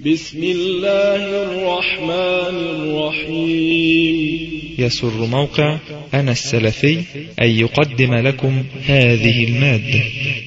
بسم الله الرحمن الرحيم. يسر موقع أنا السلفي أن يقدم لكم هذه المادة.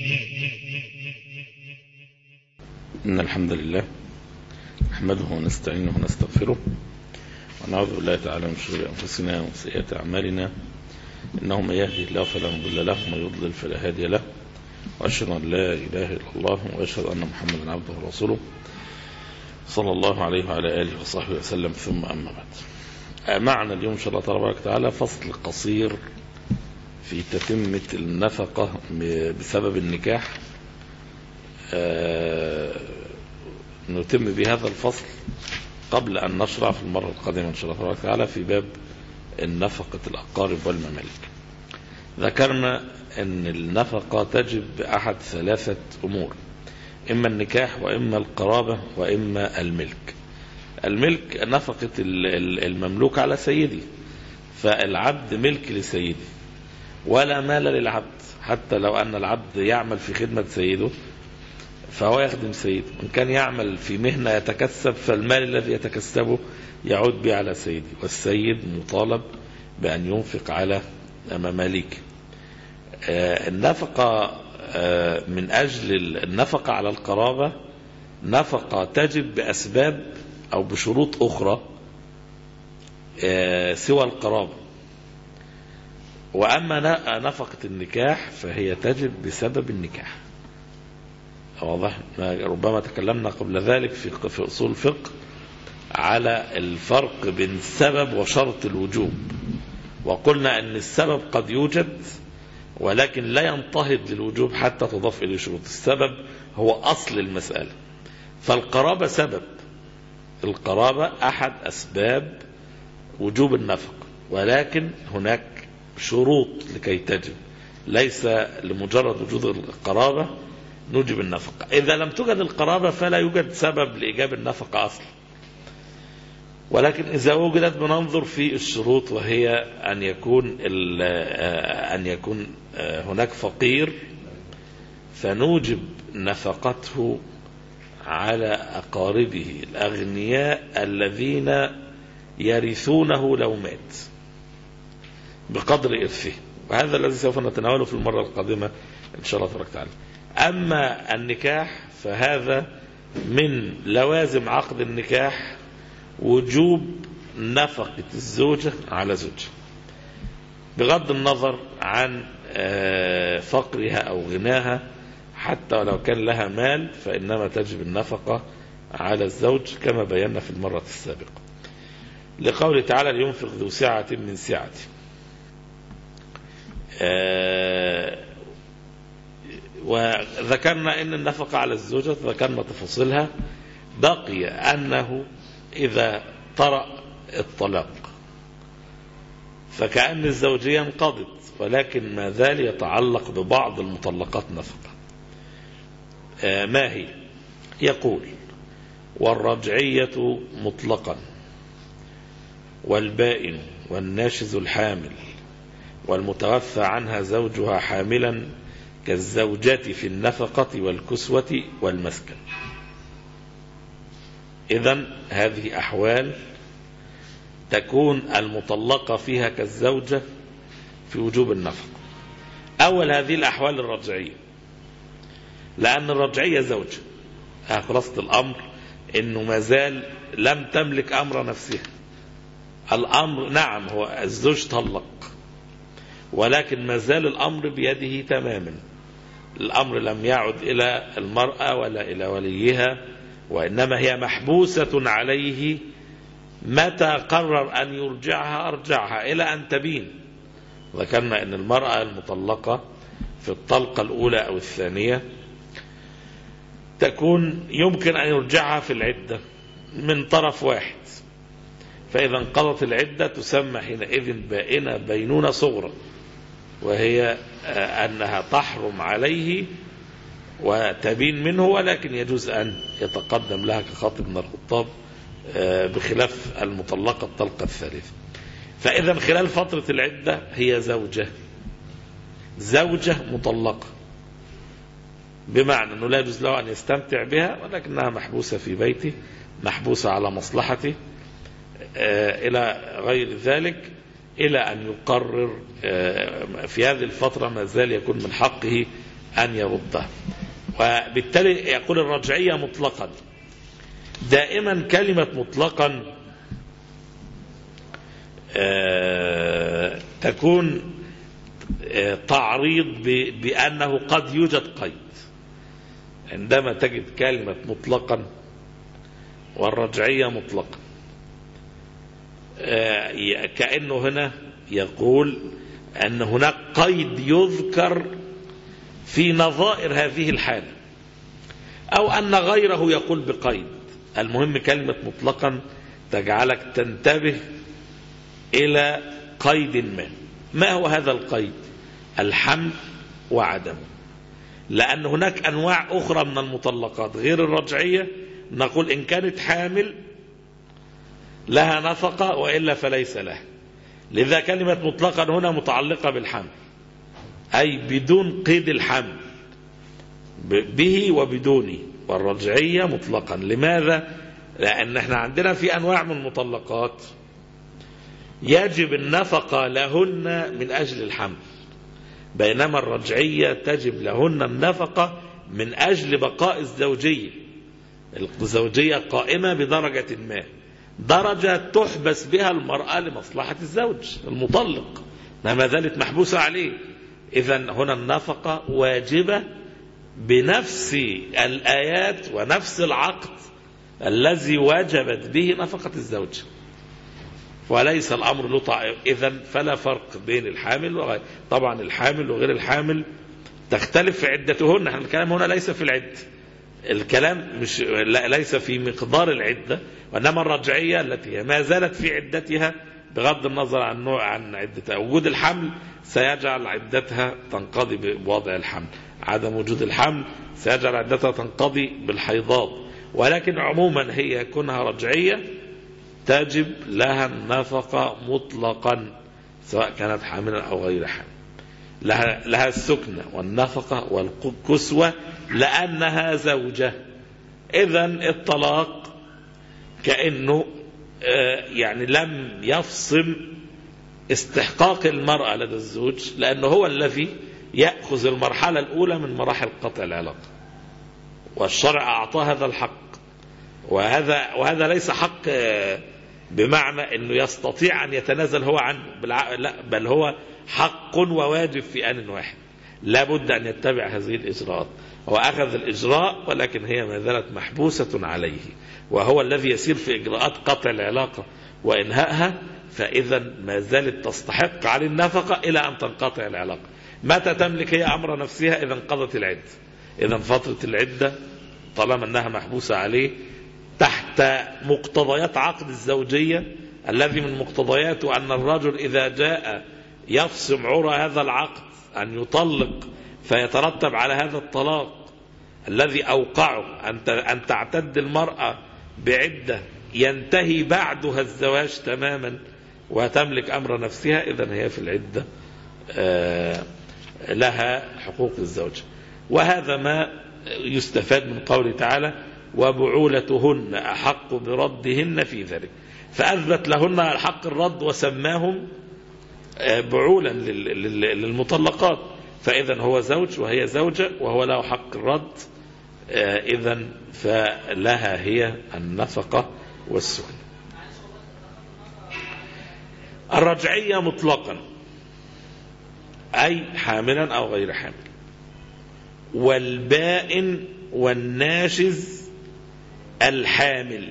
إن الحمد لله نحمده ونستعينه ونستغفره ونعوذ بالله تعالى من شرور أنفسنا وسيئات أعمالنا، إنه من يهدي الله فلا مضل له ومن يضلل فلا هادي له، وأشهد أن لا إله إلا الله وأشهد أن محمدا عبده ورسوله صلى الله عليه وعلى آله وصحبه وسلم، ثم أما بعد. معنا اليوم إن شاء الله تبارك وتعالى فصل قصير في تتمة النفقة بسبب النكاح. نتم بهذا الفصل قبل أن نشرع في المرة القادمة إن شاء الله تبارك وتعالى في باب النفقة الأقارب والممالك. ذكرنا أن النفقة تجب بأحد ثلاثة أمور: إما النكاح وإما القرابة وإما الملك. الملك نفقة المملوك على سيدي، فالعبد ملك لسيدي ولا مال للعبد، حتى لو أن العبد يعمل في خدمة سيده فهو يخدم سيده. إن كان يعمل في مهنة يتكسب فالمال الذي يتكسبه يعود به على سيده، والسيد مطالب بأن ينفق على مماليك. النفقة من أجل النفقة على القرابة نفقة تجب بأسباب أو بشروط أخرى سوى القرابة، وأما نفقة النكاح فهي تجب بسبب النكاح. واضح؟ ربما تكلمنا قبل ذلك في أصول الفقه على الفرق بين السبب وشرط الوجوب، وقلنا أن السبب قد يوجد ولكن لا ينتهض للوجوب حتى تضاف إليه شروط. السبب هو أصل المسألة، فالقرابة سبب، القرابة أحد أسباب وجوب النفقة، ولكن هناك شروط لكي تجب، ليس لمجرد وجود القرابة نوجب النفقة. إذا لم توجد القرابة فلا يوجد سبب لإيجاب النفقة أصلا، ولكن إذا وجدت بننظر في الشروط، وهي أن يكون هناك فقير فنوجب نفقته على أقاربه الأغنياء الذين يرثونه لو مات بقدر إرثه، وهذا الذي سوف نتناوله في المرة القادمة إن شاء الله تبارك وتعالى. أما النكاح فهذا من لوازم عقد النكاح وجوب نفقة الزوجة على زوجها بغض النظر عن فقرها أو غناها، حتى ولو كان لها مال فإنما تجب النفقة على الزوج كما بينا في المرة السابقة، لقوله تعالى: لينفق ذو سعة من سعته. وذكرنا أن النفقة على الزوجة ذكرنا تفاصيلها. بقي أنه إذا طرأ الطلاق فكأن الزوجية انقضت، ولكن ما زال يتعلق ببعض المطلقات نفقة. ما هي؟ يقول: والرجعية مطلقا، والبائن، والناشز الحامل، والمتوفى عنها زوجها حاملا كالزوجة في النفقة والكسوة والمسكن. إذن هذه أحوال تكون المطلقة فيها كالزوجة في وجوب النفقة. أول هذه الأحوال الرجعية، لأن الرجعية زوجة، خلاصة الأمر إنه ما زال لم تملك أمر نفسها. الأمر نعم هو الزوج طلق، ولكن ما زال الأمر بيده تماما. الأمر لم يعد إلى المرأة ولا إلى وليها، وإنما هي محبوسة عليه. متى قرر أن يرجعها أرجعها إلى أن تبين. ذكرنا أن المرأة المطلقة في الطلقة الأولى أو الثانية تكون يمكن أن يرجعها في العدة من طرف واحد، فإذا انقضت العدة تسمى حينئذ بائنة بينونة صغرى، وهي أنها تحرم عليه وتبين منه، ولكن يجوز أن يتقدم لها كخاطب من الخطاب، بخلاف المطلقة الطلقة الثالثة. فإذا خلال فترة العدة هي زوجة مطلقة، بمعنى أنه لا يجوز له أن يستمتع بها، ولكنها محبوسة في بيته محبوسة على مصلحته إلى غير ذلك، إلى أن يقرر في هذه الفترة ما زال يكون من حقه أن يردها. وبالتالي يقول الرجعية مطلقا. دائما كلمة مطلقا تكون تعريض بأنه قد يوجد قيد. عندما تجد كلمة مطلقا والرجعية مطلقا، كأنه هنا يقول أن هناك قيد يذكر في نظائر هذه الحالة، أو أن غيره يقول بقيد. المهم كلمة مطلقا تجعلك تنتبه إلى قيد ما هو هذا القيد؟ الحمل وعدمه. لأن هناك أنواع أخرى من المطلقات غير الرجعية، نقول إن كانت حامل لها نفقة وإلا فليس لها. لذا كلمة مطلقا هنا متعلقة بالحمل، أي بدون قيد الحمل، به وبدونه. والرجعية مطلقا. لماذا؟ لأن احنا عندنا في أنواع من المطلقات يجب النفقة لهن من أجل الحمل، بينما الرجعية تجب لهن النفقة من أجل بقاء الزوجية. الزوجية قائمة بدرجة ما، درجة تحبس بها المرأة لمصلحة الزوج المطلق، ما زالت محبوسة عليه. إذن هنا النفقة واجبة بنفس الآيات ونفس العقد الذي وجبت به نفقة الزوج، وليس الأمر له إذن فلا فرق بين الحامل وغير. طبعا الحامل وغير الحامل تختلف في عدتهن. احنا الكلام هنا ليس في العدة، الكلام ليس في مقدار العدة، وإنما الرجعية التي ما زالت في عدتها بغض النظر عن نوع عن عدتها. وجود الحمل سيجعل عدتها تنقضي بوضع الحمل، عدم وجود الحمل سيجعل عدتها تنقضي بالحيضات. ولكن عموما هي كونها رجعية تجب لها النفقة مطلقا سواء كانت حاملا أو غير حامل. لها السكنة والنفقة والكسوة لأنها زوجة. إذن الطلاق كأنه يعني لم يفصم استحقاق المرأة لدى الزوج، لأنه هو الذي يأخذ المرحلة الأولى من مراحل قطع العلاقة، والشرع أعطاه هذا الحق. وهذا ليس حق بمعنى أنه يستطيع أن يتنازل هو عنه، لا، بل هو حق وواجب في آن واحد، لا بد أن يتبع هذه الإجراءات. هو أخذ الإجراء ولكن هي ما زالت محبوسة عليه، وهو الذي يسير في إجراءات قطع العلاقة وإنهائها، فإذا ما زالت تستحق عليه النفقة إلى أن تنقطع العلاقة. متى تملك هي أمر نفسها؟ إذا انقضت العدة. إذا فترة العدة طالما أنها محبوسة عليه تحت مقتضيات عقد الزوجية، الذي من مقتضياته أن الرجل إذا جاء يفصم عرى هذا العقد أن يطلق، فيترتب على هذا الطلاق الذي أوقعه أن تعتد المرأة بعدة ينتهي بعدها الزواج تماما وتملك أمر نفسها. إذن هي في العدة لها حقوق الزوج. وهذا ما يستفاد من قوله تعالى وبعولتهن أحق بردهن في ذلك، فأثبت لهن حق الرد وسماهم بعولا للمطلقات. فإذا هو زوج وهي زوجة وهو له حق الرد، إذن فلها هي النفقة والسكن. الرجعية مطلقا أي حاملا أو غير حامل. والبائن والناشز الحامل،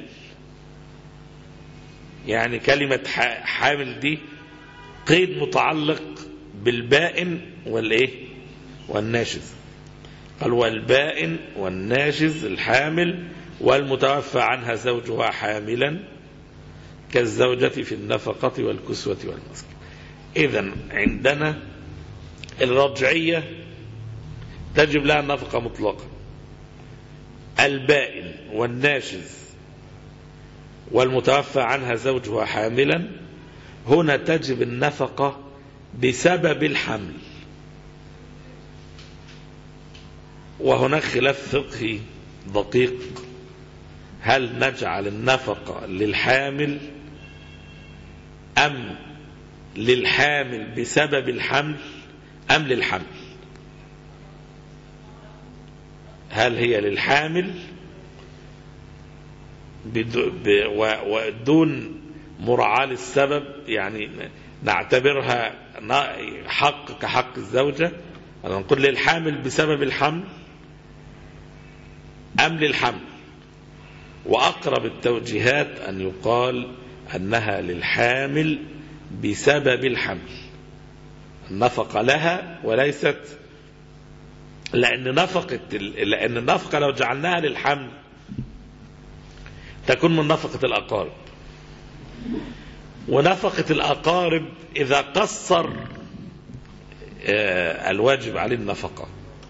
يعني كلمة حامل دي قيد متعلق بالبائن والناشز. قال والبائن والناشز الحامل والمتوفى عنها زوجها حاملا كالزوجة في النفقة والكسوة والمسكن. إذن عندنا الرجعية تجب لها النفقة مطلقا. البائن والناشز والمتوفى عنها زوجها حاملا هنا تجب النفقة بسبب الحمل. وهناك خلاف فقهي دقيق هل نجعل النفقة للحامل أم للحامل بسبب الحمل أم للحمل؟ هل هي للحامل ودون مراعاة للسبب، يعني نعتبرها حق كحق الزوجة، نقول للحامل بسبب الحمل أم للحمل؟ وأقرب التوجيهات أن يقال أنها للحامل بسبب الحمل، النفقة لها وليست، لأن النفقة لو جعلناها للحمل تكون من نفقة الأقارب، ونفقة الأقارب إذا قصر الواجب عليه النفقة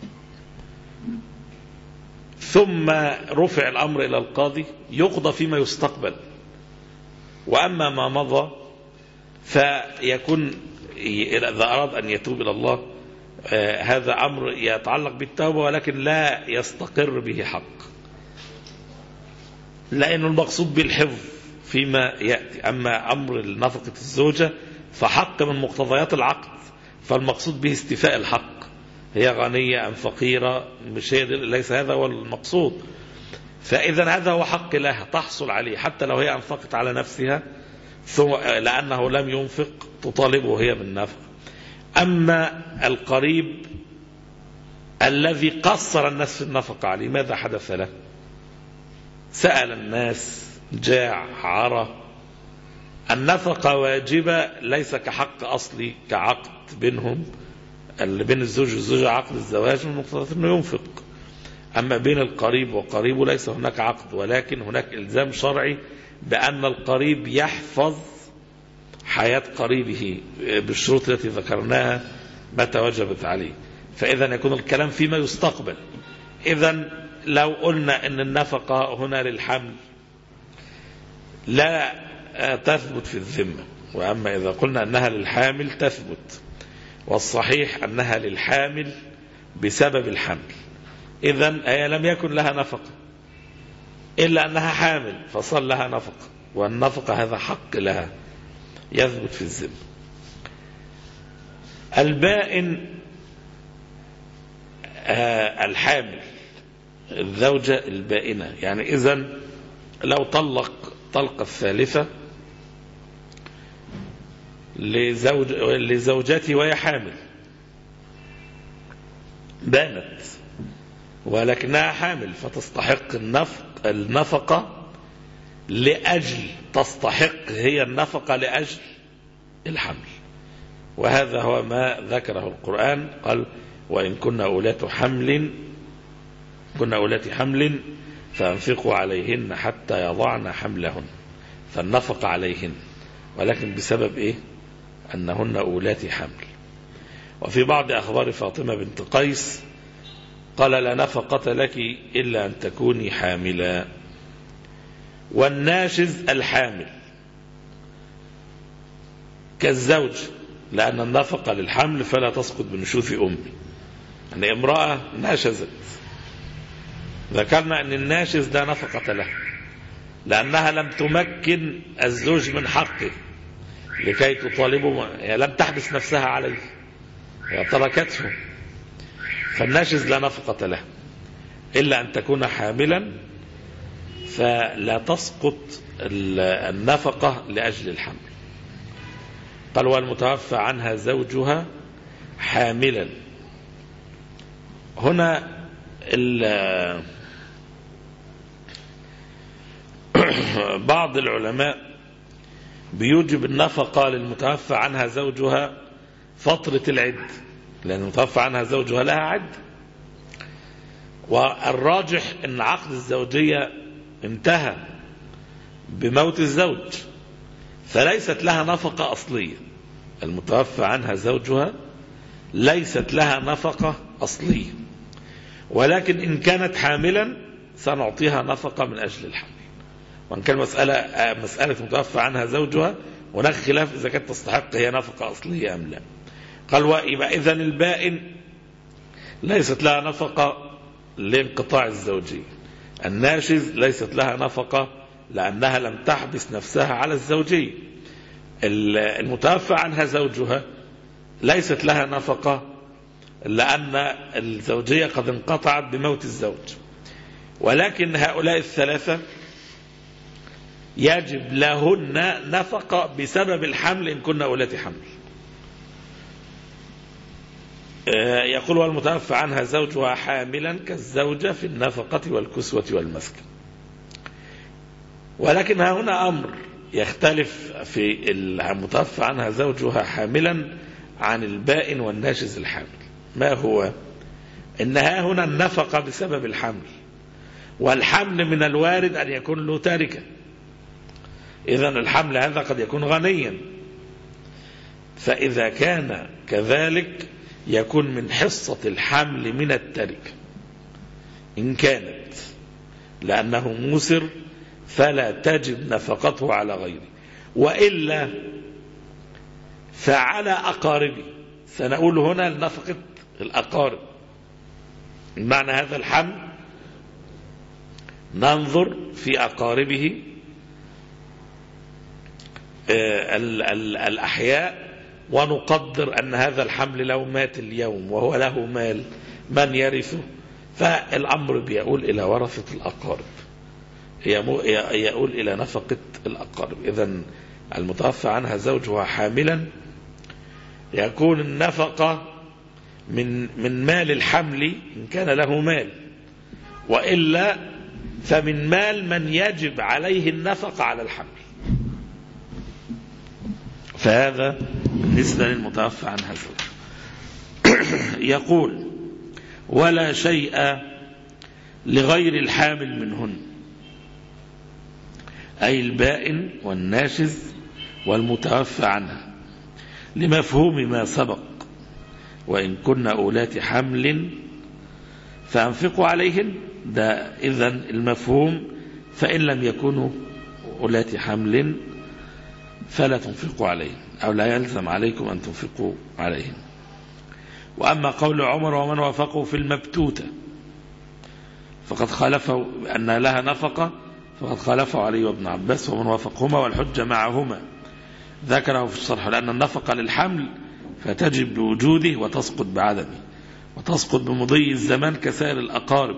ثم رفع الأمر إلى القاضي يقضى فيما يستقبل، وأما ما مضى فيكون إذا أراد أن يتوب إلى الله هذا أمر يتعلق بالتوبة ولكن لا يستقر به حق، لأنه المقصود بالحفظ فيما يأتي. أما أمر نفقة الزوجة فحق من مقتضيات العقد، فالمقصود به استيفاء الحق، هي غنية أم فقيرة، ليس هذا هو المقصود. فإذا هذا هو حق لها تحصل عليه حتى لو هي أنفقت على نفسها لأنه لم ينفق تطالبه هي بالنفق. أما القريب الذي قصر الناس في النفقة عليه ماذا حدث له؟ سأل الناس، جاع، عرى، النفقة واجبة ليس كحق أصلي كعقد بينهم، اللي بين الزوج والزوجة عقد الزواج من مقتضى أنه ينفق. أما بين القريب وقريبه ليس هناك عقد، ولكن هناك إلزام شرعي بأن القريب يحفظ حياة قريبه بالشروط التي ذكرناها متى وجبت عليه. فإذا يكون الكلام فيما يستقبل. إذا لو قلنا أن النفقة هنا للحمل لا تثبت في الذمة، وأما إذا قلنا أنها للحامل تثبت، والصحيح أنها للحامل بسبب الحمل. إذن هي لم يكن لها نفقة إلا أنها حامل فصار لها نفقة، والنفقة هذا حق لها يثبت في الذمة. البائن الحامل الزوجة البائنة، يعني إذن لو طلق طلقة الثالثة لزوجتي وهي حامل، بانت ولكنها حامل فتستحق النفقة لأجل تستحق هي النفقة لأجل الحمل. وهذا هو ما ذكره القرآن، قال وإن كنا أولات حمل فأنفقوا عليهن حتى يضعن حملهن، فالنفق عليهن ولكن بسبب إيه؟ أنهن أولات حمل. وفي بعض أخبار فاطمة بنت قيس قال لا نفقة لك إلا أن تكوني حاملا. والناشز الحامل كالزوج، لأن النفقة للحمل فلا تسقط بنشوف أمي، يعني امرأة ناشزت، ذكرنا أن الناشز ده نفقة له لأنها لم تمكن الزوج من حقه لكي تطالبه، يعني لم تحبس نفسها عليه، هي تركته، فالناشز لا نفقة له إلا أن تكون حاملا، فلا تسقط النفقة لأجل الحمل. قال والمتوفى عنها زوجها حاملا. هنا بعض العلماء بيوجب النفقة للمتوفى عنها زوجها فترة العد، لأن المتوفى عنها زوجها لها عد، والراجح أن عقد الزوجية انتهى بموت الزوج، فليست لها نفقة أصلية. المتوفى عنها زوجها ليست لها نفقة أصلية، ولكن إن كانت حاملا سنعطيها نفقة من أجل الحمل. وإن كان مسألة متوفى عنها زوجها هناك خلاف إذا كانت تستحق هي نفقة أصلية أم لا. قال وإذا إذن البائن ليست لها نفقة لانقطاع الزوجية، الناشز ليست لها نفقة لأنها لم تحبس نفسها على الزوجية. المتوفى عنها زوجها ليست لها نفقة لأن الزوجية قد انقطعت بموت الزوج. ولكن هؤلاء الثلاثة يجب لهن نفقة بسبب الحمل إن كنا أولاد حمل. يقول والمتوفى عنها زوجها حاملا كالزوجة في النفقة والكسوة والمسكن. ولكن هنا أمر يختلف في المتوفى عنها زوجها حاملا عن البائن والناشز الحامل. ما هو؟ إنها هنا النفقة بسبب الحمل، والحمل من الوارد أن يكون له تاركة. إذن الحمل هذا قد يكون غنيا، فإذا كان كذلك يكون من حصة الحمل من التركة إن كانت، لأنه موسر فلا تجب نفقته على غيره. وإلا فعلى أقاربه. سنقول هنا نفقة الأقارب. معنى هذا الحمل ننظر في أقاربه الأحياء ونقدر أن هذا الحمل لو مات اليوم وهو له مال من يرثه، فالأمر بيقول إلى ورثة الأقارب، يقول إلى نفقة الأقارب. إذن المتوفى عنها زوجها حاملا يكون النفقة من مال الحمل إن كان له مال، وإلا فمن مال من يجب عليه النفقة على الحمل. فهذا بالنسبة للمتوفى عنها زوج. يقول ولا شيء لغير الحامل منهن، أي البائن والناشز والمتوفى عنها، لمفهوم ما سبق وإن كنا أولات حمل فأنفقوا عليهن. ده إذن المفهوم، فإن لم يكونوا أولات حمل فلا تنفقوا عليهن أو لا يلزم عليكم أن تنفقوا عليهن. وأما قول عمر ومن وافقوا في المبتوتة فقد خالفوا أن لها نفقة، فقد خالفوا علي وابن عباس ومن وافقهما والحجة معهما، ذكره في الشرح، لأن النفقة للحمل فتجب بوجوده وتسقط بعدمه، وتسقط بمضي الزمان كسائر الأقارب.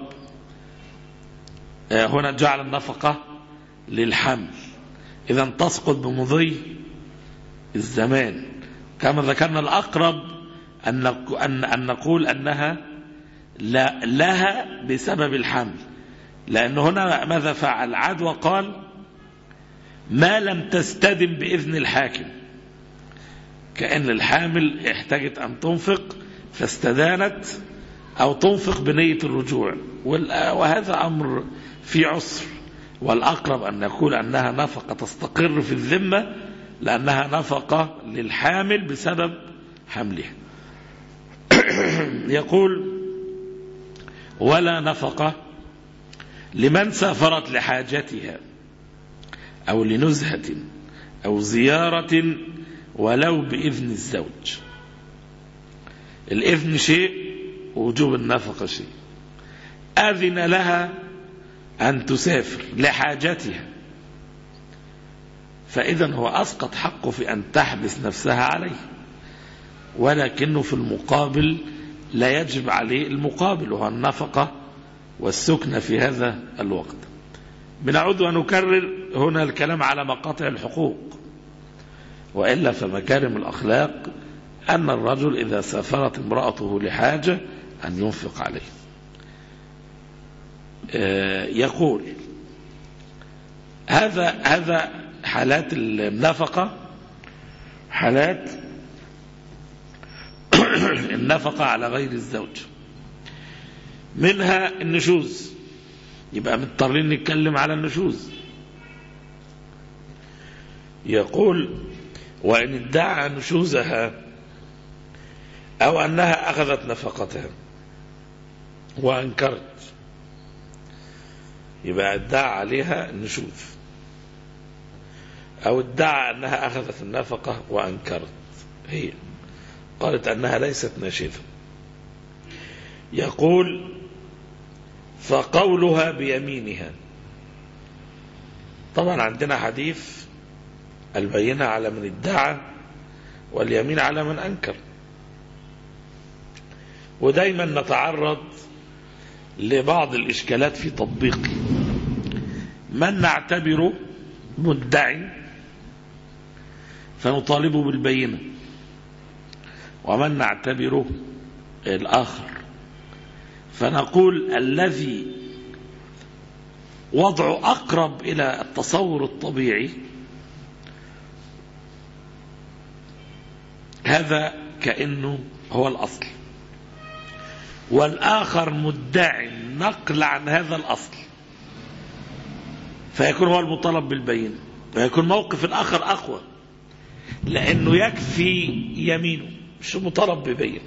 هنا جعل النفقة للحمل، إذا تسقط بمضي الزمان. كما ذكرنا الأقرب أن نقول أنها لها بسبب الحمل، لأن هنا ماذا فعل؟ عاد وقال ما لم تستدم بإذن الحاكم، كأن الحامل احتاجت أن تنفق فاستدانت، أو تنفق بنية الرجوع، وهذا أمر في عسر. والأقرب أن نقول أنها نفقة تستقر في الذمة، لأنها نفقة للحامل بسبب حملها. يقول ولا نفقة لمن سافرت لحاجتها أو لنزهة أو زيارة ولو بإذن الزوج. الإذن شيء ووجوب النفقة شيء. أذن لها أن تسافر لحاجتها، فإذن هو أسقط حقه في أن تحبس نفسها عليه، ولكنه في المقابل لا يجب عليه المقابل وهو النفقة والسكنة في هذا الوقت. بنعود ونكرر هنا الكلام على مقاطع الحقوق، وإلا فمكارم الأخلاق أن الرجل إذا سافرت امرأته لحاجة أن ينفق عليه. يقول هذا حالات النفقة، حالات النفقة على غير الزوج، منها النشوز. يبقى مضطرين نتكلم على النشوز. يقول وإن ادعى نشوزها أو أنها أخذت نفقتها وأنكرت، يبقى ادعى عليها النشوز، أو ادعى أنها أخذت النفقة وأنكرت، هي قالت أنها ليست ناشدة. يقول فقولها بيمينها. طبعا عندنا حديث البينة على من ادعى واليمين على من أنكر، ودايما نتعرض لبعض الإشكالات في تطبيقه. من نعتبره مدعي فنطالبه بالبينة، ومن نعتبره الآخر فنقول الذي وضعه أقرب إلى التصور الطبيعي هذا كأنه هو الأصل، والآخر مدعي نقل عن هذا الأصل فيكون هو المطالب بالبينة، ويكون موقف الآخر أقوى لأنه يكفي يمينه مش مطالب ببينة.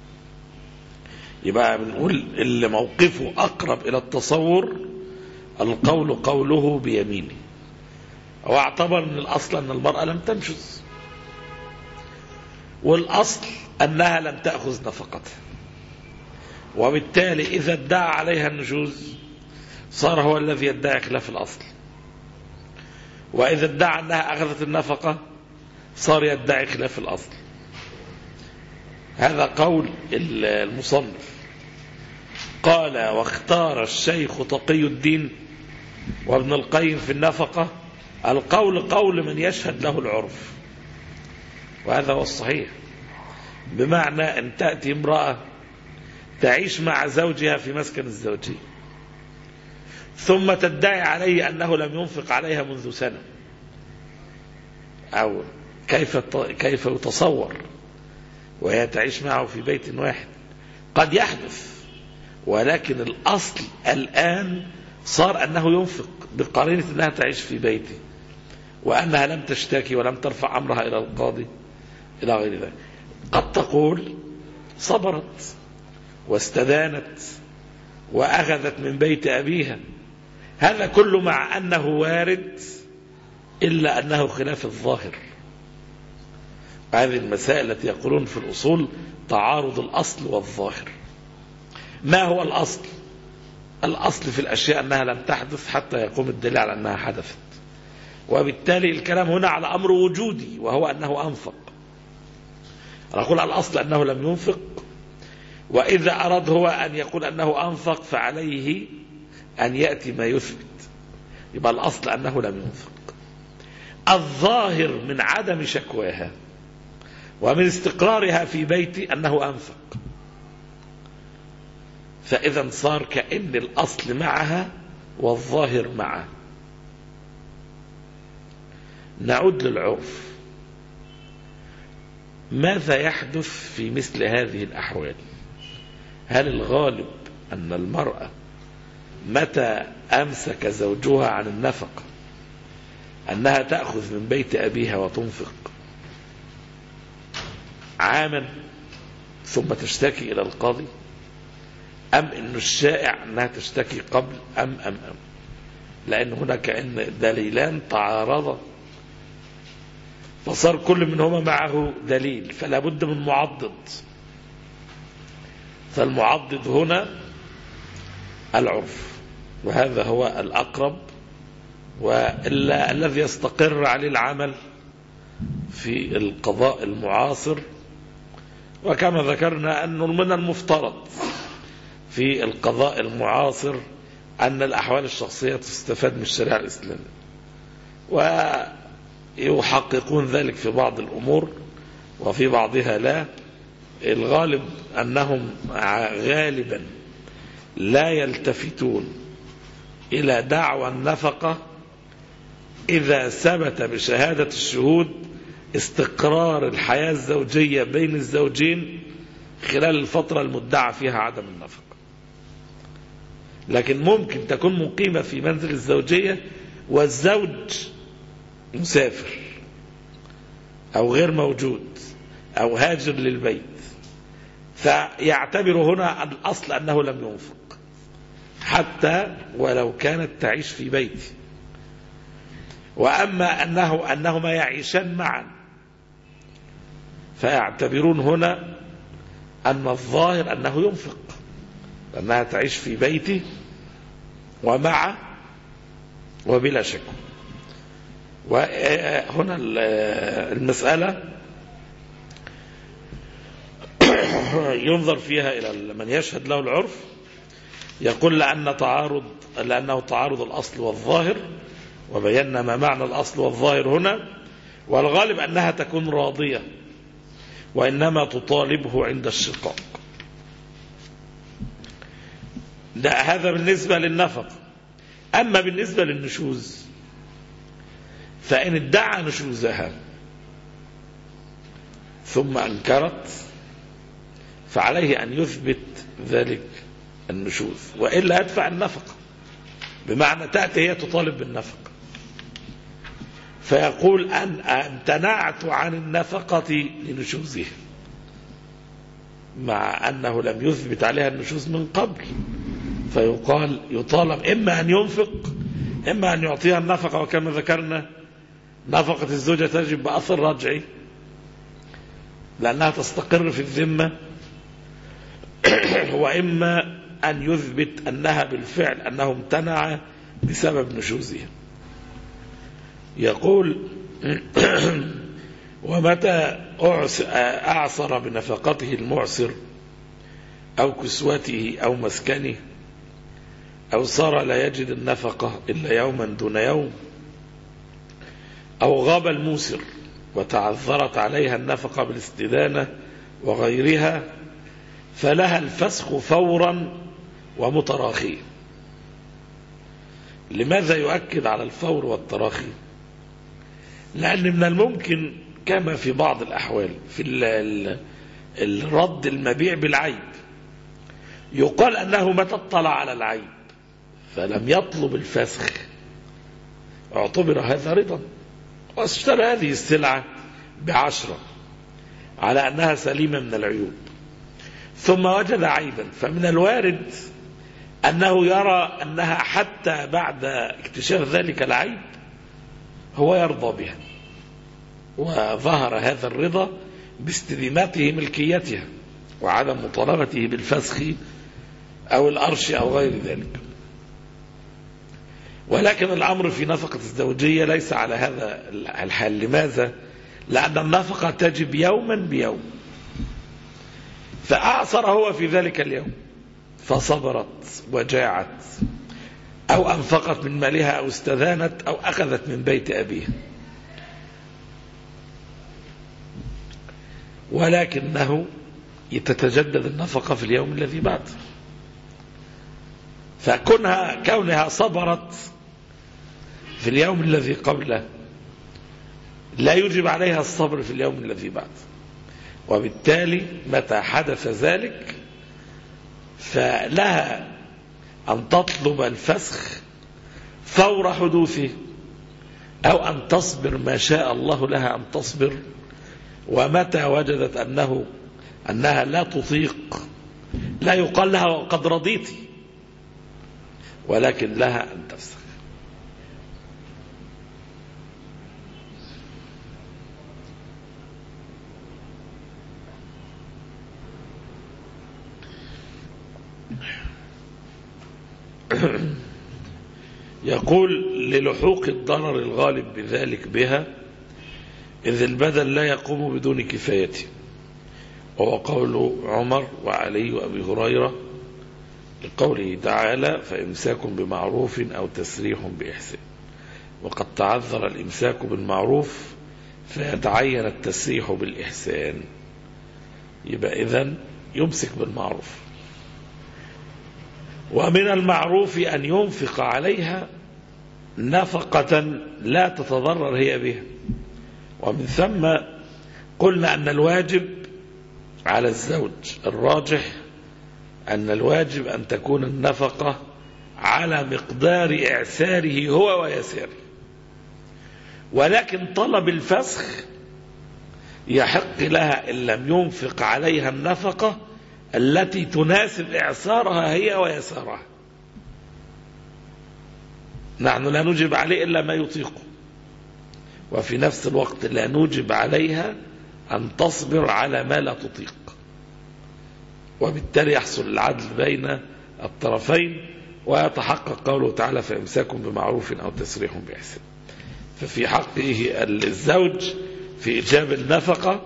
يبقى بنقول اللي موقفه أقرب إلى التصور القول قوله بيمينه، واعتبر من الأصل أن المرأة لم تنشز، والأصل أنها لم تأخذ نفقتها، وبالتالي إذا ادعى عليها النشوز صار هو الذي يدعي خلاف الأصل، وإذا ادعى أنها أخذت النفقة صار يدعي خلاف الأصل. هذا قول المصنف. قال: واختار الشيخ تقي الدين وابن القيم في النفقة القول قول من يشهد له العرف، وهذا هو الصحيح، بمعنى أن تأتي امرأة تعيش مع زوجها في مسكن الزوجية ثم تدعي عليه أنه لم ينفق عليها منذ سنة، أو كيف يتصور وهي تعيش معه في بيت واحد؟ قد يحدث، ولكن الأصل الآن صار أنه ينفق بقرينة أنها تعيش في بيته، وأنها لم تشتكي ولم ترفع أمرها إلى القاضي إلى غير ذلك. قد تقول صبرت واستدانت وأخذت من بيت أبيها، هذا كله مع أنه وارد، إلا أنه خلاف الظاهر. هذه المسائل التي يقولون في الأصول تعارض الأصل والظاهر. ما هو الأصل؟ الأصل في الأشياء أنها لم تحدث حتى يقوم الدليل على أنها حدثت، وبالتالي الكلام هنا على أمر وجودي وهو أنه أنفق. نقول الأصل أنه لم ينفق، وإذا أراد هو أن يقول أنه أنفق فعليه أن يأتي ما يثبت، يبقى الأصل أنه لم ينفق. الظاهر من عدم شكواها ومن استقرارها في بيتي أنه أنفق، فإذا صار كأن الأصل معها والظاهر معه. نعود للعرف. ماذا يحدث في مثل هذه الأحوال؟ هل الغالب أن المرأة متى أمسك زوجها عن النفقة أنها تأخذ من بيت أبيها وتنفق عاما ثم تشتكي إلى القاضي، أم أن الشائع أنها تشتكي قبل أم لأن هنا كأن دليلان تعارضا، فصار كل منهما معه دليل، فلا بد من معضد. فالمعضد هنا العرف، وهذا هو الأقرب وإلا الذي يستقر عليه العمل في القضاء المعاصر. وكما ذكرنا أنه من المفترض في القضاء المعاصر أن الأحوال الشخصية تستفاد من الشريعة الإسلامية، ويحققون ذلك في بعض الأمور وفي بعضها لا. الغالب أنهم غالبا لا يلتفتون إلى دعوى النفقة إذا ثبت بشهادة الشهود استقرار الحياة الزوجية بين الزوجين خلال الفترة المدعى فيها عدم النفقة. لكن ممكن تكون مقيمة في منزل الزوجية والزوج مسافر أو غير موجود أو هاجر للبيت، فيعتبر هنا الأصل أنه لم ينفق حتى ولو كانت تعيش في بيته. وأما أنهما يعيشان معا فيعتبرون هنا أن الظاهر أنه ينفق، لأنها تعيش في بيته ومع وبلا شك. وهنا المسألة ينظر فيها إلى من يشهد له العرف، يقول لأنه تعارض الأصل والظاهر، وبينا ما معنى الأصل والظاهر هنا، والغالب أنها تكون راضية وإنما تطالبه عند الشقاق. هذا بالنسبة للنفق. أما بالنسبة للنشوز فإن ادعى نشوزها ثم أنكرت فعليه أن يثبت ذلك النشوز، وإلا يدفع النفقة، بمعنى تأتي هي تطالب بالنفقة فيقول أن امتنعت عن النفقة لنشوزها، مع أنه لم يثبت عليها النشوز من قبل، فيقال يطالب إما أن ينفق إما أن يعطيها النفقة. وكما ذكرنا نفقة الزوجة تجب بأثر رجعي لأنها تستقر في الذمة، وإما أن يثبت أنها بالفعل أنه امتنع بسبب نشوزها. يقول ومتى أعصر بنفقته المعسر أو كسوته أو مسكنه أو صار لا يجد النفقة إلا يوما دون يوم أو غاب الموسر وتعذرت عليها النفقة بالاستدانة وغيرها فلها الفسخ فورا ومتراخيا. لماذا يؤكد على الفور والتراخي؟ لأن من الممكن كما في بعض الأحوال في الرد المبيع بالعيب يقال أنه متى اطلع على العيب فلم يطلب الفسخ اعتبر هذا رضا، واشترى هذه السلعة ب10 على أنها سليمة من العيوب، ثم وجد عيبا، فمن الوارد أنه يرى أنها حتى بعد اكتشاف ذلك العيب هو يرضى بها، وظهر هذا الرضا باستدامته ملكيتها وعدم مطالبته بالفسخ أو الأرش أو غير ذلك. ولكن الأمر في نفقة الزوجية ليس على هذا الحال. لماذا؟ لأن النفقة تجب يوما بيوم، فأعصر هو في ذلك اليوم فصبرت وجاعت أو أنفقت من مالها أو استدانت أو أخذت من بيت أبيها، ولكنه تتجدد النفقة في اليوم الذي بعد، فكونها صبرت في اليوم الذي قبله لا يجب عليها الصبر في اليوم الذي بعد، وبالتالي متى حدث ذلك فلها أن تطلب الفسخ فور حدوثه أو أن تصبر ما شاء الله لها أن تصبر، ومتى وجدت أنها لا تطيق لا يقال لها وقد رضيت، ولكن لها أن تفسخ. يقول للحوق الضرر الغالب بذلك بها إذ البدل لا يقوم بدون كفايته، وهو قول عمر وعلي وأبي هريرة لقوله تعالى فإمساك بمعروف أو تسريح بإحسان، وقد تعذر الإمساك بالمعروف فيتعين التسريح بالإحسان، يبقى إذن يمسك بالمعروف. ومن المعروف أن ينفق عليها نفقة لا تتضرر هي بها، ومن ثم قلنا أن الواجب على الزوج الراجح أن الواجب أن تكون النفقة على مقدار إعساره هو ويساره، ولكن طلب الفسخ يحق لها إن لم ينفق عليها النفقة التي تناسب إعسارها هي ويسارها. نحن لا نوجب عليه إلا ما يطيقه، وفي نفس الوقت لا نوجب عليها أن تصبر على ما لا تطيق، وبالتالي يحصل العدل بين الطرفين، ويتحقق قوله تعالى فإمساك بمعروف أو تسريح بإحسان. ففي حقه الزوج في إيجاب النفقة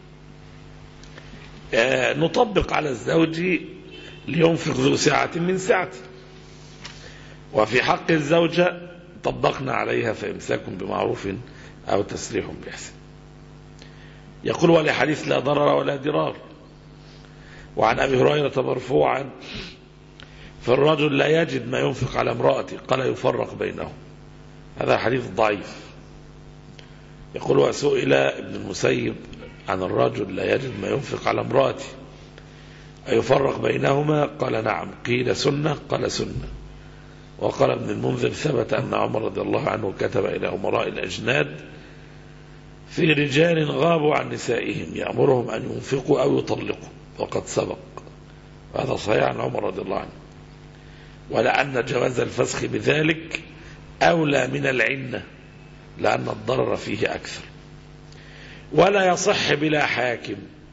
نطبق على الزوج لينفق ذو سعة من سعته، وفي حق الزوجة طبقنا عليها فإمساك بمعروف أو تسريح بإحسان. يقول ولحديث لا ضرر ولا ضرار. وعن أبي هريرة مرفوعا فالرجل لا يجد ما ينفق على امرأته قال يفرق بينهم. هذا حديث ضعيف. يقول وسئل ابن المسيب عن الرجل لا يجد ما ينفق على امرأته أيفرق بينهما قال نعم. قيل سنة قال سنة. وقال ابن المنذر ثبت أن عمر رضي الله عنه كتب إلى أمراء الأجناد في رجال غابوا عن نسائهم يأمرهم أن ينفقوا أو يطلقوا وقد سبق. وهذا صحيح عن عمر رضي الله عنه. ولأن جواز الفسخ بذلك أولى من العنة لأن الضرر فيه أكثر. ولا يصح بلا حاكم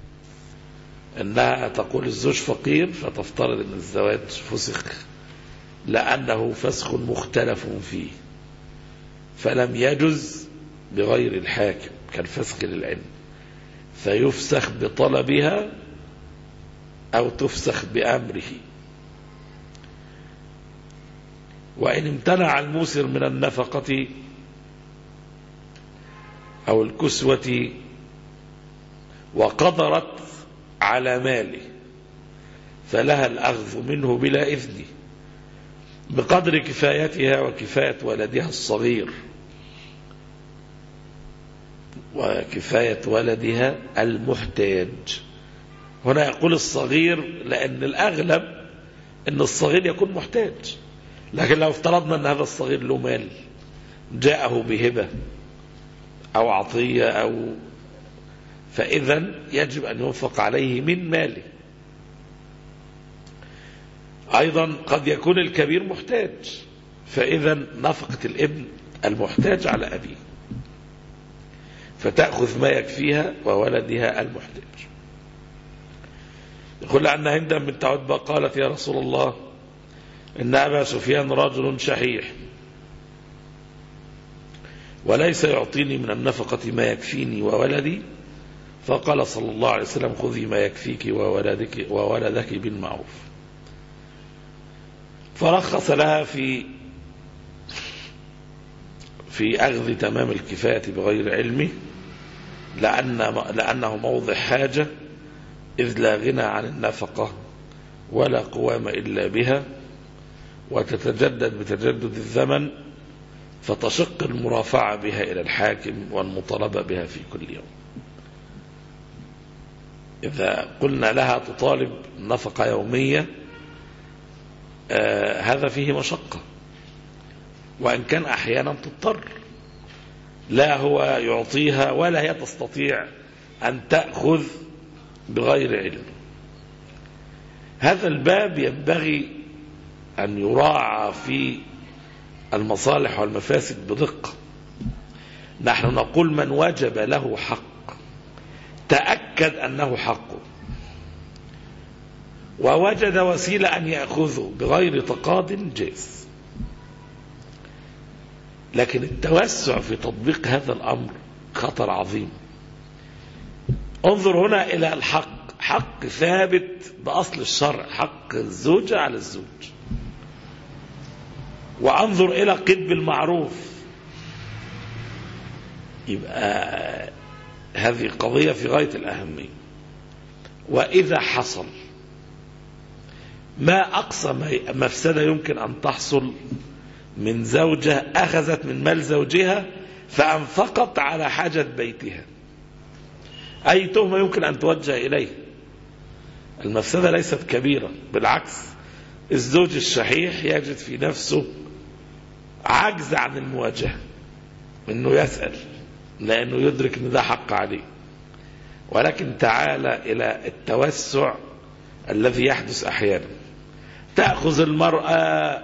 أنها تقول الزوج فقير فتفترض أن الزواج فسخ لأنه فسخ مختلف فيه فلم يجز بغير الحاكم كالفسخ للعلم فيفسخ بطلبها أو تفسخ بأمره. وإن امتنع الموسر من النفقة أو الكسوة وقدرت على ماله فلها الأخذ منه بلا إذن بقدر كفايتها وكفاية ولدها الصغير وكفاية ولدها المحتاج. هنا يقول الصغير لأن الأغلب أن الصغير يكون محتاج، لكن لو افترضنا أن هذا الصغير له مال جاءه بهبة أو عطية فإذا يجب أن ينفق عليه من ماله. أيضا قد يكون الكبير محتاج فإذا نفقة الابن المحتاج على أبيه فتأخذ ما يكفيها وولدها المحتاج. يقول أن هند بنت عتبة قالت يا رسول الله إن أبا سفيان رجل شحيح وليس يعطيني من النفقة ما يكفيني وولدي فقال صلى الله عليه وسلم خذي ما يكفيك وولدك بالمعروف. فرخص لها في أخذ تمام الكفاية بغير علمه لأنه موضع حاجة إذ لا غنى عن النفقة ولا قوام إلا بها وتتجدد بتجدد الزمن فتشق المرافعة بها إلى الحاكم والمطالبة بها في كل يوم. إذا قلنا لها تطالب نفقة يومية هذا فيه مشقة، وإن كان أحيانا تضطر لا هو يعطيها ولا هي تستطيع أن تأخذ بغير علم. هذا الباب ينبغي أن يراعى في المصالح والمفاسد بدقة. نحن نقول من وجب له حق تأكد أنه حقه ووجد وسيلة أن يأخذه بغير تقاض جائز، لكن التوسع في تطبيق هذا الأمر خطر عظيم. انظر هنا إلى الحق، حق ثابت بأصل الشرع، حق الزوجة على الزوج. وانظر إلى قدم المعروف. يبقى هذه قضية في غاية الأهمية. وإذا حصل ما أقصى مفسدة يمكن أن تحصل من زوجة أخذت من مال زوجها فأنفقت على حاجة بيتها، أي تهمة يمكن أن توجه إليه، المفسدة ليست كبيرة، بالعكس الزوج الشحيح يجد في نفسه عجز عن المواجهة إنه يسأل لأنه يدرك أن ده حق عليه. ولكن تعال إلى التوسع الذي يحدث أحيانا. تأخذ المرأة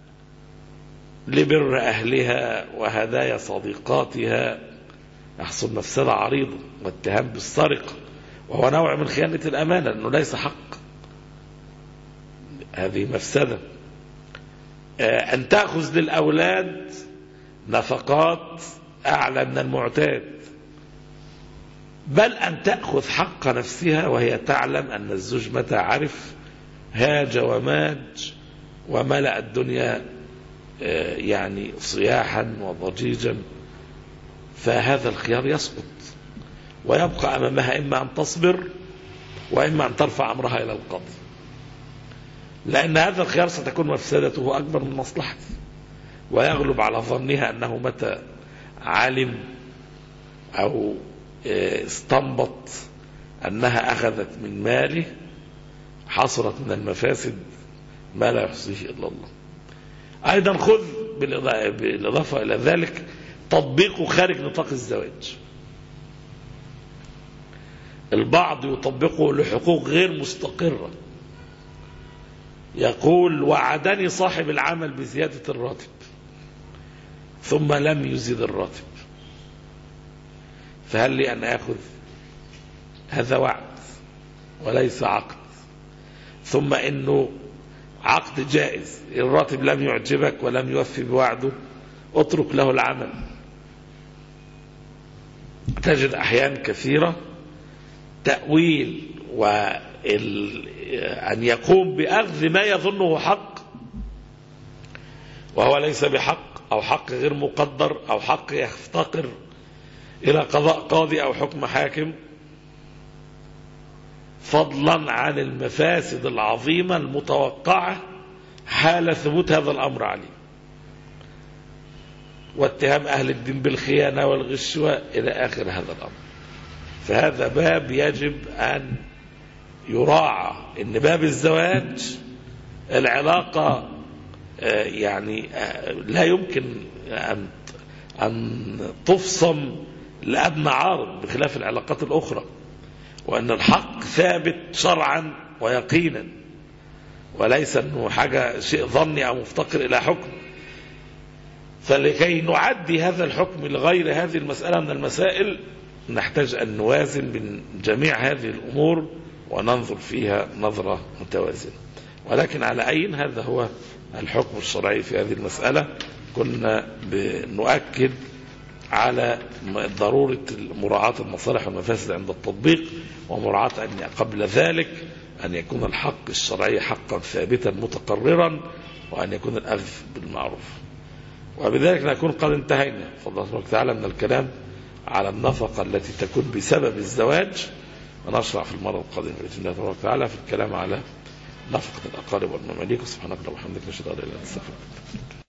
لبر أهلها وهدايا صديقاتها، يحصل مفسدة عريضة واتهام بالسرقة، وهو نوع من خيانة الأمانة لأنه ليس حق، هذه مفسدة. أن تأخذ للأولاد نفقات أعلى من المعتاد، بل أن تأخذ حق نفسها وهي تعلم أن الزوج متى عرف هاج وماج وملأ الدنيا يعني صياحا وضجيجا، فهذا الخيار يسقط ويبقى أمامها إما أن تصبر وإما أن ترفع أمرها إلى القاضي، لأن هذا الخيار ستكون مفسدته أكبر من مصلحته، ويغلب على ظنها أنه متى علم أو استنبط أنها أخذت من ماله حصلت من المفاسد ما لا يحصيه إلا الله. أيضا خذ بالإضافة إلى ذلك تطبيقه خارج نطاق الزواج. البعض يطبقه لحقوق غير مستقرة، يقول وعدني صاحب العمل بزيادة الراتب ثم لم يزيد الراتب، فهل لي أن أخذ؟ هذا وعد وليس عقد. ثم إنه عقد جائز، الراتب لم يعجبك ولم يوفي بوعده اترك له العمل. تجد أحيان كثيرة تأويل وأن يقوم بأخذ ما يظنه حق وهو ليس بحق، أو حق غير مقدر، أو حق يفتقر إلى قضاء قاضي أو حكم حاكم، فضلا عن المفاسد العظيمة المتوقعة حال ثبوت هذا الأمر عليه، واتهام أهل الدين بالخيانة والغش إلى آخر هذا الأمر. فهذا باب يجب أن يراعى، إن باب الزواج العلاقة يعني لا يمكن أن تفصم لأدنى عارض بخلاف العلاقات الأخرى، وأن الحق ثابت شرعا ويقينا، وليس أنه حاجة شيء ظني أو مفتقر إلى حكم. فلكي نعدي هذا الحكم لغير هذه المسألة من المسائل نحتاج أن نوازن بين جميع هذه الأمور وننظر فيها نظرة متوازنة. ولكن على أي هذا هو الحكم الشرعي في هذه المسألة. كنا بنؤكد على ضرورة مراعاة المصالح والمفاسد عند التطبيق، ومراعاة أن قبل ذلك أن يكون الحق الشرعي حقا ثابتا متقررا، وأن يكون الأخذ بالمعروف. وبذلك نكون قد انتهينا فضل الله تعالى من الكلام على النفقة التي تكون بسبب الزواج، ونشرع في المرة القادمة بإذن الله تعالى في الكلام على نفقة الأقارب والمماليك. سبحانك اللهم وبحمدك نشهد أن لا إله إلا أنت نستغفرك.